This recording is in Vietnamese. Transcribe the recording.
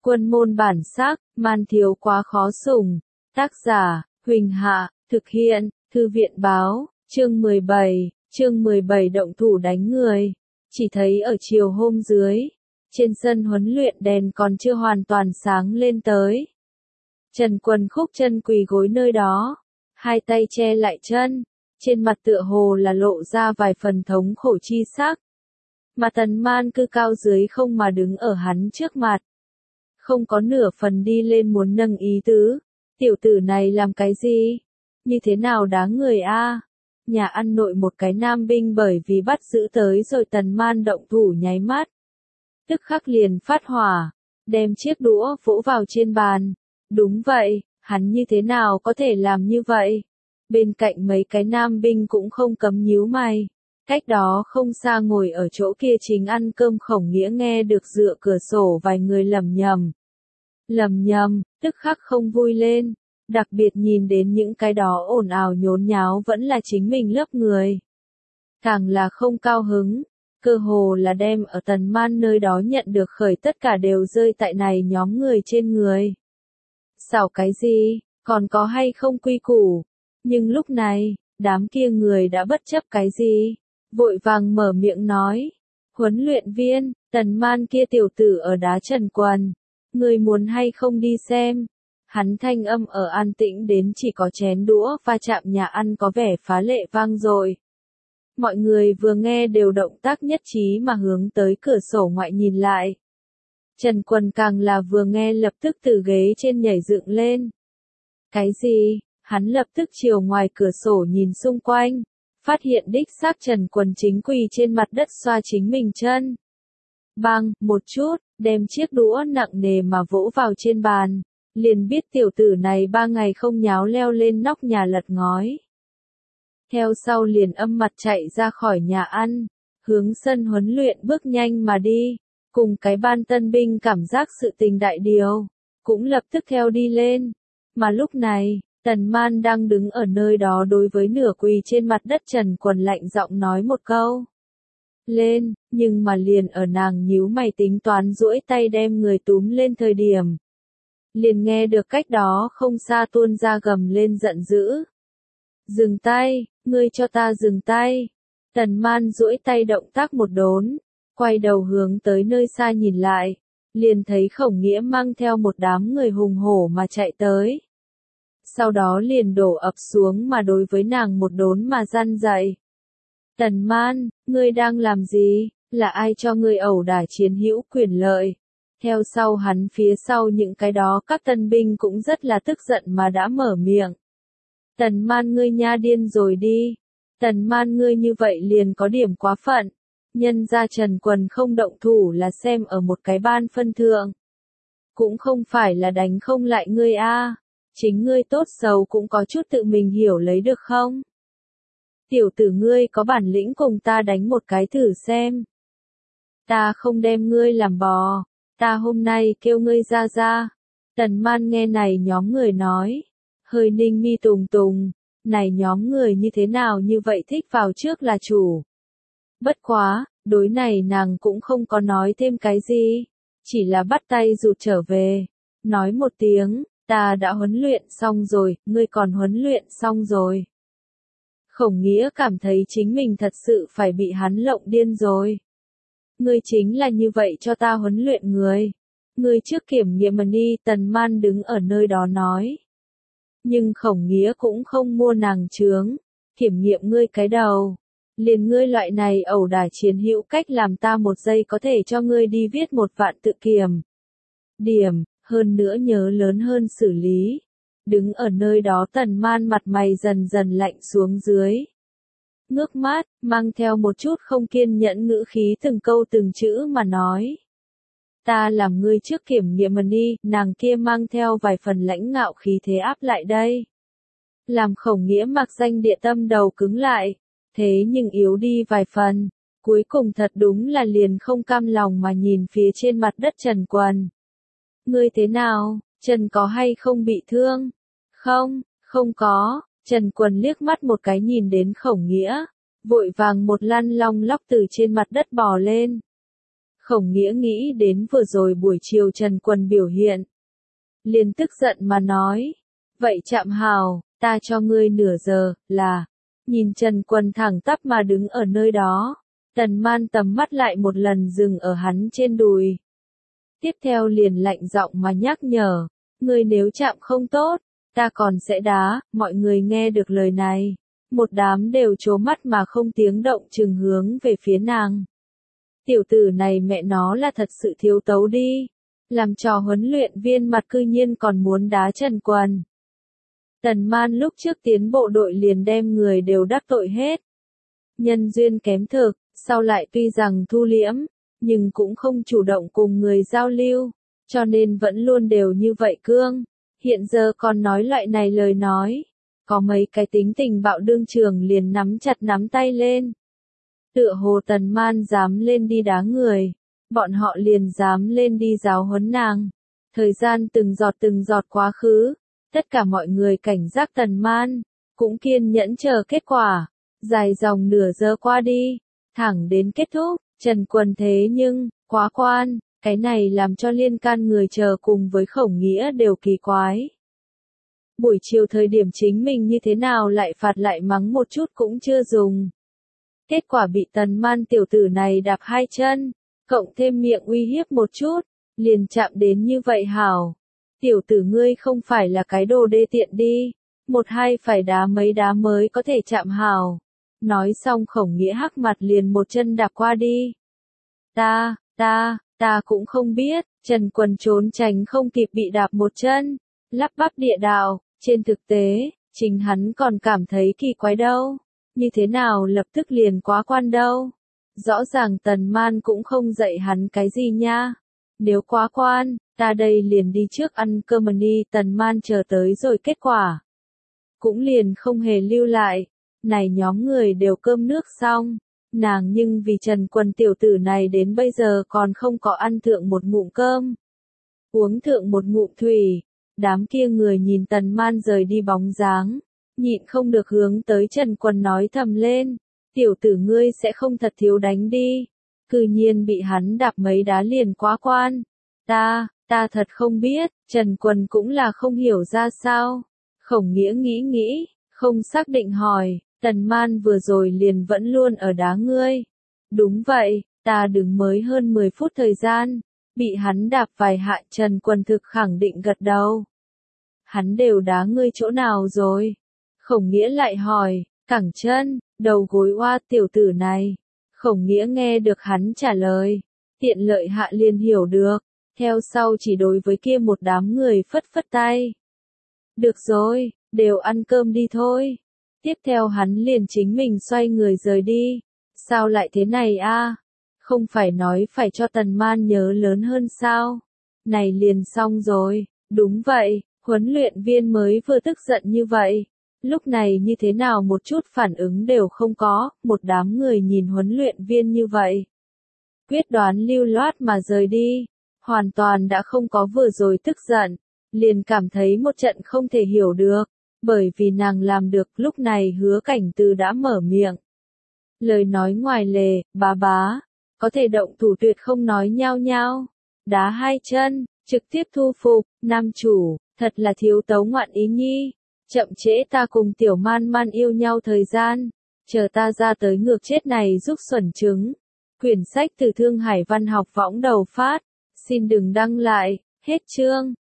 Quân môn bản sắc, man thiếu quá khó sủng. Tác giả, Huỳnh Hạ, thực hiện, Thư viện báo, chương 17 động thủ đánh người. Chỉ thấy ở chiều hôm dưới, trên sân huấn luyện đèn còn chưa hoàn toàn sáng lên tới. Trần Quần khúc chân quỳ gối nơi đó, hai tay che lại chân, trên mặt tựa hồ là lộ ra vài phần thống khổ chi sắc. Mà Tần Man cư cao dưới không mà đứng ở hắn trước mặt. Không có nửa phần đi lên muốn nâng ý tứ. Tiểu tử này làm cái gì? Như thế nào đáng người a? Nhà ăn nội một cái nam binh bởi vì bắt giữ tới rồi Tần Man động thủ nháy mắt. Tức khắc liền phát hỏa, đem chiếc đũa vỗ vào trên bàn. Đúng vậy, hắn như thế nào có thể làm như vậy? Bên cạnh mấy cái nam binh cũng không cấm nhíu mày. Cách đó không xa ngồi ở chỗ kia chính ăn cơm Khổng Nghĩa nghe được dựa cửa sổ vài người lẩm nhẩm, tức khắc không vui lên, đặc biệt nhìn đến những cái đó ồn ào nhốn nháo vẫn là chính mình lớp người. Càng là không cao hứng, cơ hồ là đem ở Tần Man nơi đó nhận được khởi tất cả đều rơi tại này nhóm người trên người. Xảo cái gì, còn có hay không quy củ? Nhưng lúc này, đám kia người đã bất chấp cái gì? Vội vàng mở miệng nói. Huấn luyện viên, Tần Man kia tiểu tử ở đá Trần Quần. Người muốn hay không đi xem? Hắn thanh âm ở an tĩnh đến chỉ có chén đũa va chạm nhà ăn có vẻ phá lệ vang dội. Mọi người vừa nghe đều động tác nhất trí mà hướng tới cửa sổ ngoại nhìn lại. Trần Quần càng là vừa nghe lập tức từ ghế trên nhảy dựng lên. Cái gì? Hắn lập tức chiều ngoài cửa sổ nhìn xung quanh. Phát hiện đích xác Trần Quần chính quỳ trên mặt đất xoa chính mình chân. Bang, một chút, đem chiếc đũa nặng nề mà vỗ vào trên bàn. Liền biết tiểu tử này 3 ngày không nháo leo lên nóc nhà lật ngói. Theo sau liền âm mặt chạy ra khỏi nhà ăn, hướng sân huấn luyện bước nhanh mà đi. Cùng cái ban tân binh cảm giác sự tình đại điều, cũng lập tức theo đi lên. Mà lúc này, Tần Man đang đứng ở nơi đó đối với nửa quỳ trên mặt đất Trần Quần lạnh giọng nói một câu. Lên, nhưng mà liền ở nàng nhíu mày tính toán duỗi tay đem người túm lên thời điểm. Liền nghe được cách đó không xa tuôn ra gầm lên giận dữ. Dừng tay, ngươi cho ta dừng tay. Tần Man duỗi tay động tác một đốn, quay đầu hướng tới nơi xa nhìn lại, liền thấy Khổng Nghĩa mang theo một đám người hùng hổ mà chạy tới. Sau đó liền đổ ập xuống mà đối với nàng một đốn mà răn dạy. Tần Man, ngươi đang làm gì? Là ai cho ngươi ẩu đả chiến hữu quyền lợi? Theo sau hắn phía sau những cái đó các tân binh cũng rất là tức giận mà đã mở miệng. Tần Man ngươi nha điên rồi đi. Tần Man ngươi như vậy liền có điểm quá phận. Nhân ra Trần Quần không động thủ là xem ở một cái ban phân thượng. Cũng không phải là đánh không lại ngươi a. Chính ngươi tốt xấu cũng có chút tự mình hiểu lấy được không? Tiểu tử ngươi có bản lĩnh cùng ta đánh một cái thử xem. Ta không đem ngươi làm bò, ta hôm nay kêu ngươi ra ra. Tần Man nghe này nhóm người nói, hơi ninh mi tùng tùng, này nhóm người như thế nào như vậy thích vào trước là chủ. Bất quá, đối này nàng cũng không có nói thêm cái gì, chỉ là bắt tay rụt trở về, nói một tiếng. Ta đã huấn luyện xong rồi, ngươi còn huấn luyện xong rồi. Khổng Nghĩa cảm thấy chính mình thật sự phải bị hắn lộng điên rồi. Ngươi chính là như vậy cho ta huấn luyện người. Ngươi trước kiểm nghiệm mà đi, Tần Man đứng ở nơi đó nói. Nhưng Khổng Nghĩa cũng không mua nàng chướng. Kiểm nghiệm ngươi cái đầu. Liền ngươi loại này ẩu đả chiến hữu cách làm ta một giây có thể cho ngươi đi viết 1 vạn tự kiểm. Điểm. Hơn nữa nhớ lớn hơn xử lý. Đứng ở nơi đó Tần Man mặt mày dần dần lạnh xuống dưới. Ngước mắt, mang theo một chút không kiên nhẫn ngữ khí từng câu từng chữ mà nói. Ta làm ngươi trước kiểm nghiệm mà đi, nàng kia mang theo vài phần lãnh ngạo khí thế áp lại đây. Làm Khổng Nghĩa mặc danh địa tâm đầu cứng lại, thế nhưng yếu đi vài phần, cuối cùng thật đúng là liền không cam lòng mà nhìn phía trên mặt đất Trần Quần. Ngươi thế nào, Trần có hay không bị thương? Không có. Trần Quần liếc mắt một cái nhìn đến Khổng Nghĩa, vội vàng một lăn long lóc từ trên mặt đất bò lên. Khổng Nghĩa nghĩ đến vừa rồi buổi chiều Trần Quân biểu hiện. Liền tức giận mà nói. Vậy Trạm Hào, ta cho ngươi nửa giờ, là. Nhìn Trần Quân thẳng tắp mà đứng ở nơi đó. Tần Man tầm mắt lại một lần dừng ở hắn trên đùi. Tiếp theo liền lạnh giọng mà nhắc nhở. Ngươi nếu chạm không tốt, ta còn sẽ đá. Mọi người nghe được lời này. Một đám đều trố mắt mà không tiếng động chừng hướng về phía nàng. Tiểu tử này mẹ nó là thật sự thiếu tấu đi. Làm trò huấn luyện viên mặt cư nhiên còn muốn đá Trần Quân. Tần Man lúc trước tiến bộ đội liền đem người đều đắc tội hết. Nhân duyên kém thực, sau lại tuy rằng thu liễm, nhưng cũng không chủ động cùng người giao lưu, cho nên vẫn luôn đều như vậy cương. Hiện giờ còn nói loại này lời nói. Có mấy cái tính tình bạo đương trường liền nắm chặt nắm tay lên. Tựa hồ Tần Man dám lên đi đá người, bọn họ liền dám lên đi giáo huấn nàng. Thời gian từng giọt quá khứ, tất cả mọi người cảnh giác Tần Man, cũng kiên nhẫn chờ kết quả. Dài dòng nửa giờ qua đi, thẳng đến kết thúc, Trần Quân thế nhưng, quá quan, cái này làm cho liên can người chờ cùng với Khổng Nghĩa đều kỳ quái. Buổi chiều thời điểm chính mình như thế nào lại phạt lại mắng một chút cũng chưa dùng. Kết quả bị Tần Man tiểu tử này đạp hai chân, cộng thêm miệng uy hiếp một chút, liền chạm đến như vậy hảo. Tiểu tử ngươi không phải là cái đồ đê tiện đi, một hai phải đá mấy đá mới có thể chạm hảo. Nói xong Khổng Nghĩa hắc mặt liền một chân đạp qua đi. Ta cũng không biết, Trần Quân trốn tránh không kịp bị đạp một chân, lắp bắp địa đạo, trên thực tế, chính hắn còn cảm thấy kỳ quái đâu. Như thế nào lập tức liền quá quan đâu. Rõ ràng Tần Man cũng không dạy hắn cái gì nha. Nếu quá quan, ta đây liền đi trước ăn cơm đi. Tần Man chờ tới rồi kết quả. Cũng liền không hề lưu lại. Này nhóm người đều cơm nước xong. Nàng nhưng vì Trần Quân tiểu tử này đến bây giờ còn không có ăn thượng một ngụm cơm. Uống thượng một ngụm thủy. Đám kia người nhìn Tần Man rời đi bóng dáng. Nhịn không được hướng tới Trần Quân nói thầm lên. Tiểu tử ngươi sẽ không thật thiếu đánh đi. Cư nhiên bị hắn đạp mấy đá liền quá quan. Ta thật không biết. Trần Quân cũng là không hiểu ra sao. Khổng Nghĩa nghĩ, không xác định hỏi. Tần Man vừa rồi liền vẫn luôn ở đá ngươi. Đúng vậy, ta đứng mới hơn 10 phút thời gian. Bị hắn đạp vài hạ. Trần Quân thực khẳng định gật đầu. Hắn đều đá ngươi chỗ nào rồi? Khổng Nghĩa lại hỏi, cẳng chân, đầu gối oa tiểu tử này. Khổng Nghĩa nghe được hắn trả lời, tiện lợi hạ liền hiểu được, theo sau chỉ đối với kia một đám người phất phất tay. Được rồi, đều ăn cơm đi thôi. Tiếp theo hắn liền chính mình xoay người rời đi. Sao lại thế này a? Không phải nói phải cho Tần Man nhớ lớn hơn sao? Này liền xong rồi, đúng vậy, huấn luyện viên mới vừa tức giận như vậy. Lúc này như thế nào một chút phản ứng đều không có, một đám người nhìn huấn luyện viên như vậy. Quyết đoán lưu loát mà rời đi, hoàn toàn đã không có vừa rồi tức giận, liền cảm thấy một trận không thể hiểu được, bởi vì nàng làm được. Lúc này Hứa Cảnh Từ đã mở miệng. Lời nói ngoài lề, bá, có thể động thủ tuyệt không nói nhao nhao, đá hai chân, trực tiếp thu phục, nam chủ, thật là thiếu tấu ngoạn ý nhi. Chậm trễ ta cùng Tiểu Man Man yêu nhau thời gian, chờ ta ra tới ngược chết này giúp xuẩn trứng. Quyển sách từ Thương Hải Văn học võng đầu phát, xin đừng đăng lại, hết chương.